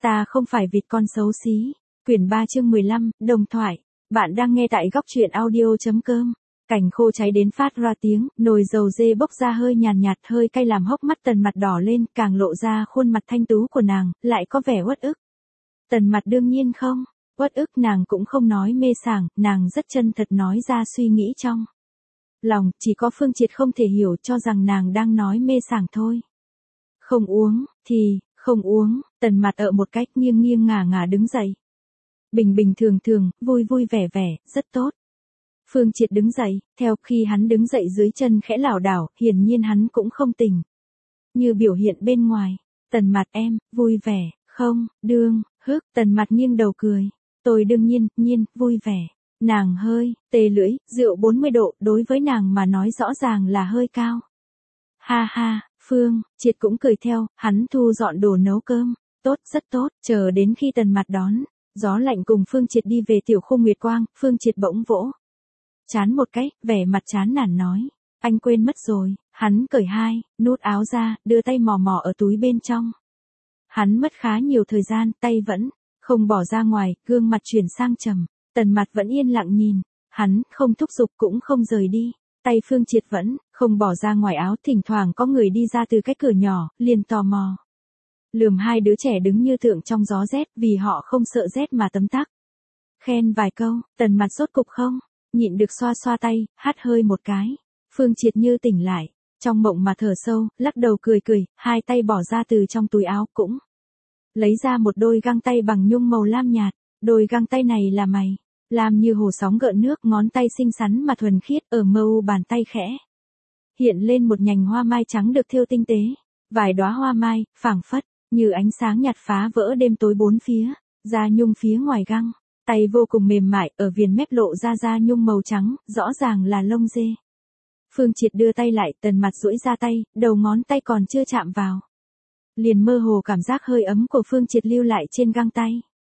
Ta không phải vịt con xấu xí. Quyển 3 chương 15, đồng thoại. Bạn đang nghe tại góc truyện audio.com. Cảnh khô cháy đến phát ra tiếng, nồi dầu dê bốc ra hơi nhàn nhạt, hơi cay làm hốc mắt Tần Mặt đỏ lên, càng lộ ra khuôn mặt thanh tú của nàng, lại có vẻ uất ức. Tần Mặt đương nhiên không, uất ức nàng cũng không nói mê sảng, nàng rất chân thật nói ra suy nghĩ trong lòng, chỉ có Phương Triệt không thể hiểu, cho rằng nàng đang nói mê sảng thôi. Không uống, thì, không uống. Tần Mặt ở một cách nghiêng nghiêng ngả ngả đứng dậy. Bình bình thường thường, vui vui vẻ vẻ, rất tốt. Phương Triệt đứng dậy, theo khi hắn đứng dậy dưới chân khẽ lảo đảo, hiển nhiên hắn cũng không tỉnh. Như biểu hiện bên ngoài, Tần Mặt em, vui vẻ, không, Tần Mặt nghiêng đầu cười. Tôi đương nhiên, vui vẻ. Nàng hơi, tê lưỡi, rượu 40 độ, đối với nàng mà nói rõ ràng là hơi cao. Ha ha, Phương Triệt cũng cười theo, hắn thu dọn đồ nấu cơm. Tốt, rất tốt, chờ đến khi Tần Mặt đón gió lạnh cùng Phương Triệt đi về tiểu khu Nguyệt Quang, Phương Triệt bỗng vỗ chán một cái, vẻ mặt chán nản nói. Anh quên mất rồi. Hắn cởi nút áo ra, đưa tay mò mò ở túi bên trong. Hắn mất khá nhiều thời gian, tay vẫn không bỏ ra ngoài, gương mặt chuyển sang trầm. Tần Mặt vẫn yên lặng nhìn. Hắn không thúc giục cũng không rời đi. Tay Phương Triệt vẫn không bỏ ra ngoài áo, thỉnh thoảng có người đi ra từ cái cửa nhỏ, liền tò mò lườm hai đứa trẻ đứng như tượng trong gió rét, vì họ không sợ rét mà tấm tắc khen vài câu. Tần Mặt rốt cục không nhịn được xoa xoa tay, hắt hơi một cái. Phương Triệt như tỉnh lại, trong mộng mà thở sâu, lắc đầu cười, hai tay bỏ ra từ trong túi áo, cũng lấy ra một đôi găng tay bằng nhung màu lam nhạt. Đôi găng tay này là mày lam như hồ sóng gợn nước, ngón tay xinh xắn mà thuần khiết, ở mơ u bàn tay khẽ hiện lên một nhành hoa mai trắng được thêu tinh tế. Vài đóa hoa mai, phảng phất như ánh sáng nhạt phá vỡ đêm tối bốn phía. Da nhung phía ngoài găng tay vô cùng mềm mại, ở viền mép lộ ra da nhung màu trắng, rõ ràng là lông dê. Phương Triệt đưa tay lại, Tần Mặt duỗi ra tay, đầu ngón tay còn chưa chạm vào, liền mơ hồ cảm giác hơi ấm của Phương Triệt lưu lại trên găng tay.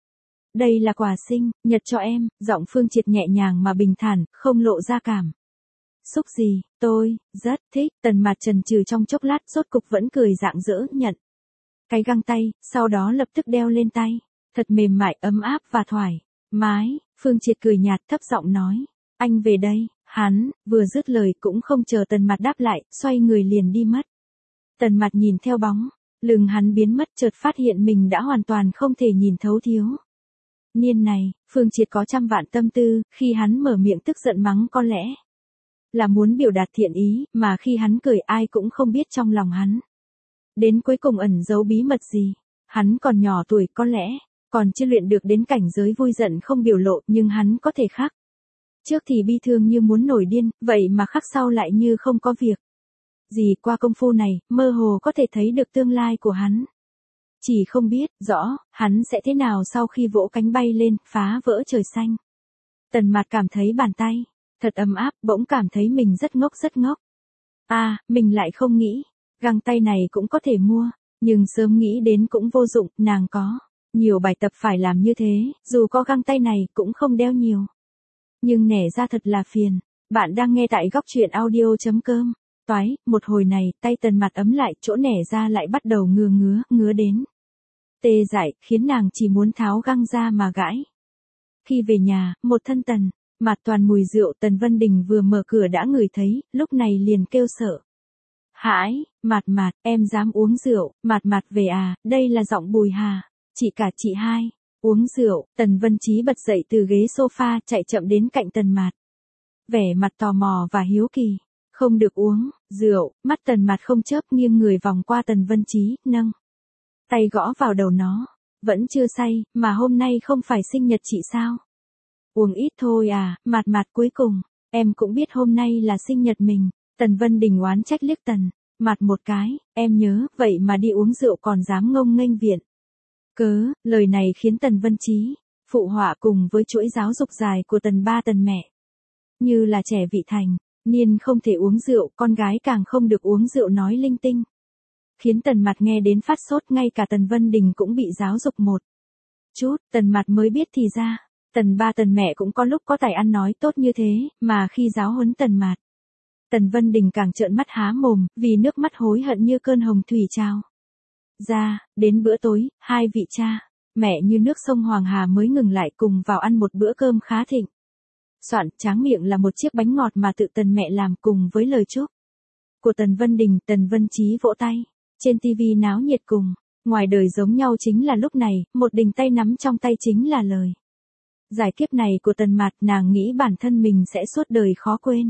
Đây là quà sinh nhật cho em. Giọng Phương Triệt nhẹ nhàng mà bình thản, không lộ ra cảm xúc gì. Tôi rất thích. Tần Mặt chần chừ trong chốc lát, rốt cục vẫn cười rạng rỡ nhận cái găng tay, sau đó lập tức đeo lên tay. Thật mềm mại, ấm áp và thoải mái. Phương Triệt cười nhạt, thấp giọng nói. Anh về đây. Hắn vừa dứt lời cũng không chờ Tần Mặt đáp lại, xoay người liền đi mất. Tần Mặt nhìn theo bóng lưng hắn biến mất, chợt phát hiện mình đã hoàn toàn không thể nhìn thấu thiếu niên này. Phương Triệt có trăm vạn tâm tư, khi hắn mở miệng tức giận mắng có lẽ là muốn biểu đạt thiện ý, mà khi hắn cười ai cũng không biết trong lòng hắn đến cuối cùng ẩn giấu bí mật gì. Hắn còn nhỏ tuổi, có lẽ còn chưa luyện được đến cảnh giới vui giận không biểu lộ, nhưng hắn có thể khắc trước thì bi thương như muốn nổi điên, vậy mà khắc sau lại như không có việc gì. Qua công phu này, mơ hồ có thể thấy được tương lai của hắn. Chỉ không biết rõ hắn sẽ thế nào sau khi vỗ cánh bay lên, phá vỡ trời xanh. Tần Mặt cảm thấy bàn tay thật ấm áp, bỗng cảm thấy mình rất ngốc. Mình lại không nghĩ găng tay này cũng có thể mua, nhưng sớm nghĩ đến cũng vô dụng, nàng có nhiều bài tập phải làm như thế, dù có găng tay này cũng không đeo nhiều. Nhưng nẻ ra thật là phiền. Bạn đang nghe tại góc truyện audio.com. Toái, một hồi này, tay Tần Mặt ấm lại, chỗ nẻ ra lại bắt đầu ngứa đến tê dại, khiến nàng chỉ muốn tháo găng ra mà gãi. Khi về nhà, một thân Tần Mặt toàn mùi rượu, Tần Vân Đình vừa mở cửa đã ngửi thấy, lúc này liền kêu sợ hãi. Mặt, em dám uống rượu? Mặt về à? Đây là giọng Bùi Hà. Chị cả chị hai uống rượu. Tần Vân Chí bật dậy từ ghế sofa, chạy chậm đến cạnh Tần Mặt, vẻ mặt tò mò và hiếu kỳ. Không được uống rượu. Mắt Tần Mặt không chớp, nghiêng người vòng qua Tần Vân Chí, nâng tay gõ vào đầu nó. Vẫn chưa say, mà hôm nay không phải sinh nhật chị sao? Uống ít thôi à? Mặt cuối cùng em cũng biết hôm nay là sinh nhật mình. Tần Vân Đình oán trách liếc Tần Mặt một cái. Em nhớ, vậy mà đi uống rượu còn dám ngông nghênh viện cớ. Lời này khiến Tần Vân Chí phụ họa cùng với chuỗi giáo dục dài của Tần ba Tần mẹ. Như là trẻ vị thành niên không thể uống rượu, con gái càng không được uống rượu nói linh tinh. Khiến Tần Mặt nghe đến phát sốt, ngay cả Tần Vân Đình cũng bị giáo dục một chút. Tần Mặt mới biết thì ra, Tần ba Tần mẹ cũng có lúc có tài ăn nói tốt như thế, mà khi giáo huấn Tần Mặt, Tần Vân Đình càng trợn mắt há mồm, vì nước mắt hối hận như cơn hồng thủy trào ra. Đến bữa tối, hai vị cha Mẹ như nước sông Hoàng Hà mới ngừng lại cùng vào ăn một bữa cơm khá thịnh. Soạn tráng miệng là một chiếc bánh ngọt mà tự Tần mẹ làm cùng với lời chúc của Tần Vân Đình. Tần Vân Chí vỗ tay. Trên tivi náo nhiệt cùng. Ngoài đời giống nhau chính là lúc này, một đình tay nắm trong tay chính là lời giải kiếp này của Tần Mạt. Nàng nghĩ bản thân mình sẽ suốt đời khó quên.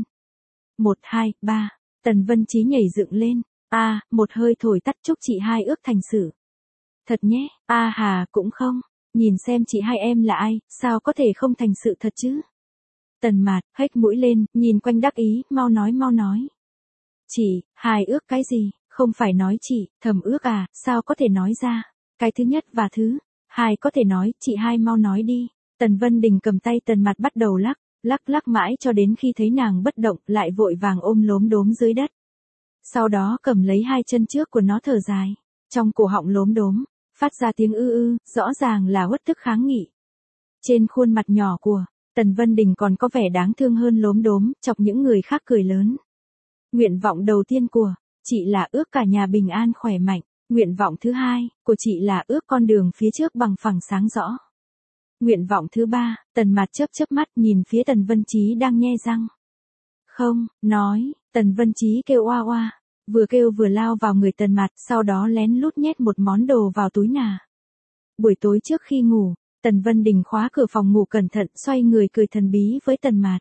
1, 2, 3. Tần Vân Chí nhảy dựng lên. Một hơi thổi tắt. Chúc chị hai ước thành sự thật nhé. Hà cũng không. Nhìn xem chị hai em là ai, sao có thể không thành sự thật chứ? Tần Mạt hếch mũi lên, nhìn quanh đắc ý, mau nói mau nói. Chị, hai ước cái gì, không phải nói chị, thầm ước à, sao có thể nói ra? Cái thứ nhất và thứ hai có thể nói, chị hai mau nói đi. Tần Vân Đình cầm tay Tần Mạt bắt đầu lắc mãi cho đến khi thấy nàng bất động, lại vội vàng ôm lốm đốm dưới đất. Sau đó cầm lấy hai chân trước của nó thở dài, trong cổ họng lốm đốm phát ra tiếng ư, rõ ràng là uất tức kháng nghị. Trên khuôn mặt nhỏ của Tần Vân Đình còn có vẻ đáng thương hơn lốm đốm, chọc những người khác cười lớn. Nguyện vọng đầu tiên của chị là ước cả nhà bình an khỏe mạnh. Nguyện vọng thứ hai của chị là ước con đường phía trước bằng phẳng sáng rõ. Nguyện vọng thứ ba, Tần Mạt chớp mắt nhìn phía Tần Vân Chí đang nhe răng không nói. Tần Vân Chí kêu oa oa, vừa kêu vừa lao vào người Tần Mạt, sau đó lén lút nhét một món đồ vào túi nà. Buổi tối trước khi ngủ, Tần Vân Đình khóa cửa phòng ngủ cẩn thận, xoay người cười thần bí với Tần Mạt.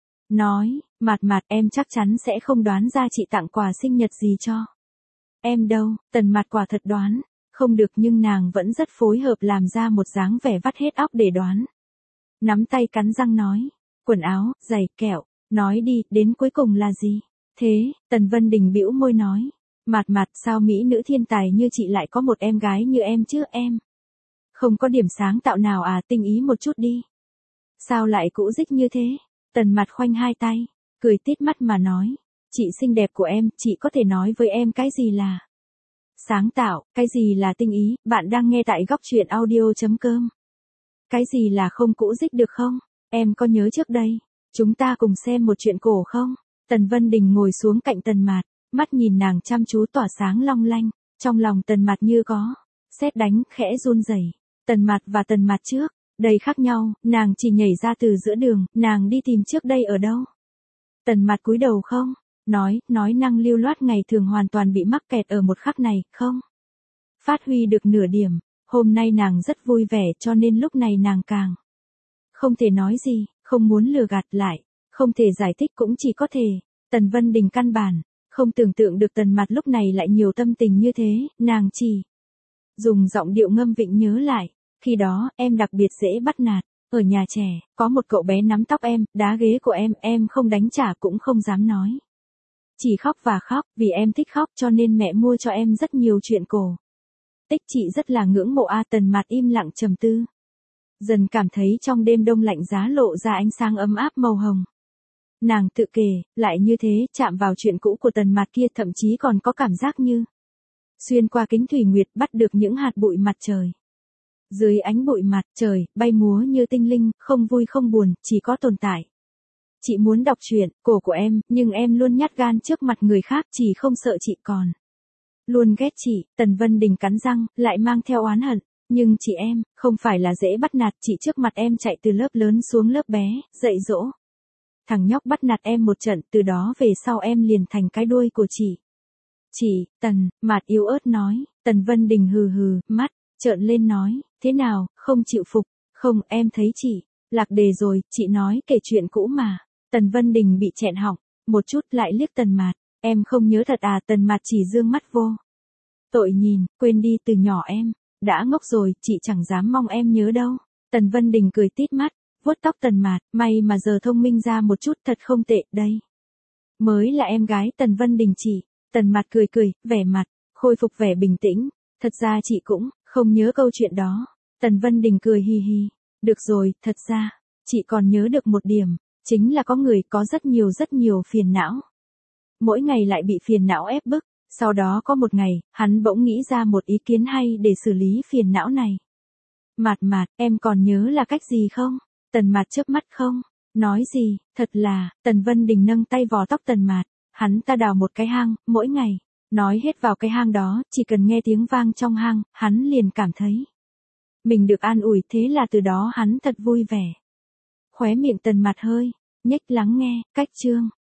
Nói, Mạt em chắc chắn sẽ không đoán ra chị tặng quà sinh nhật gì cho em đâu. Tần Mạt quả thật đoán không được, nhưng nàng vẫn rất phối hợp làm ra một dáng vẻ vắt hết óc để đoán. Nắm tay cắn răng nói, quần áo, giày, kẹo, nói đi, đến cuối cùng là gì? Thế, Tần Vân Đình bĩu môi nói, Mạt sao mỹ nữ thiên tài như chị lại có một em gái như em chứ? Em không có điểm sáng tạo nào à, tinh ý một chút đi. Sao lại cũ dích như thế? Tần Mạt khoanh hai tay, cười tít mắt mà nói, chị xinh đẹp của em, chị có thể nói với em cái gì là sáng tạo, cái gì là tinh ý? Bạn đang nghe tại góc truyện audio.com. Cái gì là không cũ dích được không? Em có nhớ trước đây chúng ta cùng xem một chuyện cổ không? Tần Vân Đình ngồi xuống cạnh Tần Mạt, mắt nhìn nàng chăm chú tỏa sáng long lanh, trong lòng Tần Mạt như có sét đánh, khẽ run rẩy. Tần Mạt và Tần Mạt trước đây khác nhau, nàng chỉ nhảy ra từ giữa đường, nàng đi tìm trước đây ở đâu? Tần Mạt cúi đầu không nói năng lưu loát ngày thường hoàn toàn bị mắc kẹt ở một khắc này, không phát huy được nửa điểm. Hôm nay nàng rất vui vẻ, cho nên lúc này nàng càng không thể nói gì, không muốn lừa gạt lại, không thể giải thích cũng chỉ có thể. Tần Vân Đình căn bản không tưởng tượng được Tần Mạt lúc này lại nhiều tâm tình như thế, nàng chỉ dùng giọng điệu ngâm vịnh nhớ lại, khi đó em đặc biệt dễ bắt nạt. Ở nhà trẻ, có một cậu bé nắm tóc em, đá ghế của em không đánh trả cũng không dám nói. Chỉ khóc và khóc, vì em thích khóc cho nên mẹ mua cho em rất nhiều chuyện cổ tích. Chị rất là ngưỡng mộ a. Tần Mạt im lặng trầm tư. Dần cảm thấy trong đêm đông lạnh giá lộ ra ánh sáng ấm áp màu hồng. Nàng tự kể, lại như thế, chạm vào chuyện cũ của Tần Mạt kia, thậm chí còn có cảm giác như xuyên qua kính thủy nguyệt bắt được những hạt bụi mặt trời. Dưới ánh bụi mặt trời, bay múa như tinh linh, không vui không buồn, chỉ có tồn tại. Chị muốn đọc truyện cổ của em, nhưng em luôn nhát gan trước mặt người khác, chỉ không sợ chị còn luôn ghét chị. Tần Vân Đình cắn răng, lại mang theo oán hận. Nhưng chị em, không phải là dễ bắt nạt, chị trước mặt em chạy từ lớp lớn xuống lớp bé, dạy dỗ thằng nhóc bắt nạt em một trận, từ đó về sau em liền thành cái đuôi của chị. Tần Mạt yếu ớt nói. Tần Vân Đình hừ hừ, mắt trợn lên nói, thế nào, không chịu phục? Không, em thấy chị lạc đề rồi, chị nói kể chuyện cũ mà. Tần Vân Đình bị chẹn họng một chút, lại liếc Tần Mạt, em không nhớ thật à? Tần Mạt chỉ dương mắt vô tội nhìn, quên đi, từ nhỏ em đã ngốc rồi, chị chẳng dám mong em nhớ đâu. Tần Vân Đình cười tít mắt, vuốt tóc Tần Mạt, may mà giờ thông minh ra một chút, thật không tệ, đây mới là em gái Tần Vân Đình chị. Tần Mạt cười, vẻ mặt khôi phục vẻ bình tĩnh, thật ra chị cũng không nhớ câu chuyện đó. Tần Vân Đình cười hì hì, được rồi, thật ra chị còn nhớ được một điểm, chính là có người có rất nhiều phiền não. Mỗi ngày lại bị phiền não ép bức, sau đó có một ngày, hắn bỗng nghĩ ra một ý kiến hay để xử lý phiền não này. Mạt, em còn nhớ là cách gì không? Tần Mạt chớp mắt không nói gì. Thật là, Tần Vân Đình nâng tay vò tóc Tần Mạt, hắn ta đào một cái hang, mỗi ngày nói hết vào cái hang đó, chỉ cần nghe tiếng vang trong hang, hắn liền cảm thấy Mình được an ủi thế là từ đó hắn thật vui vẻ. Khóe miệng Tần Mạt hơi nhếch lắng nghe, cách chương.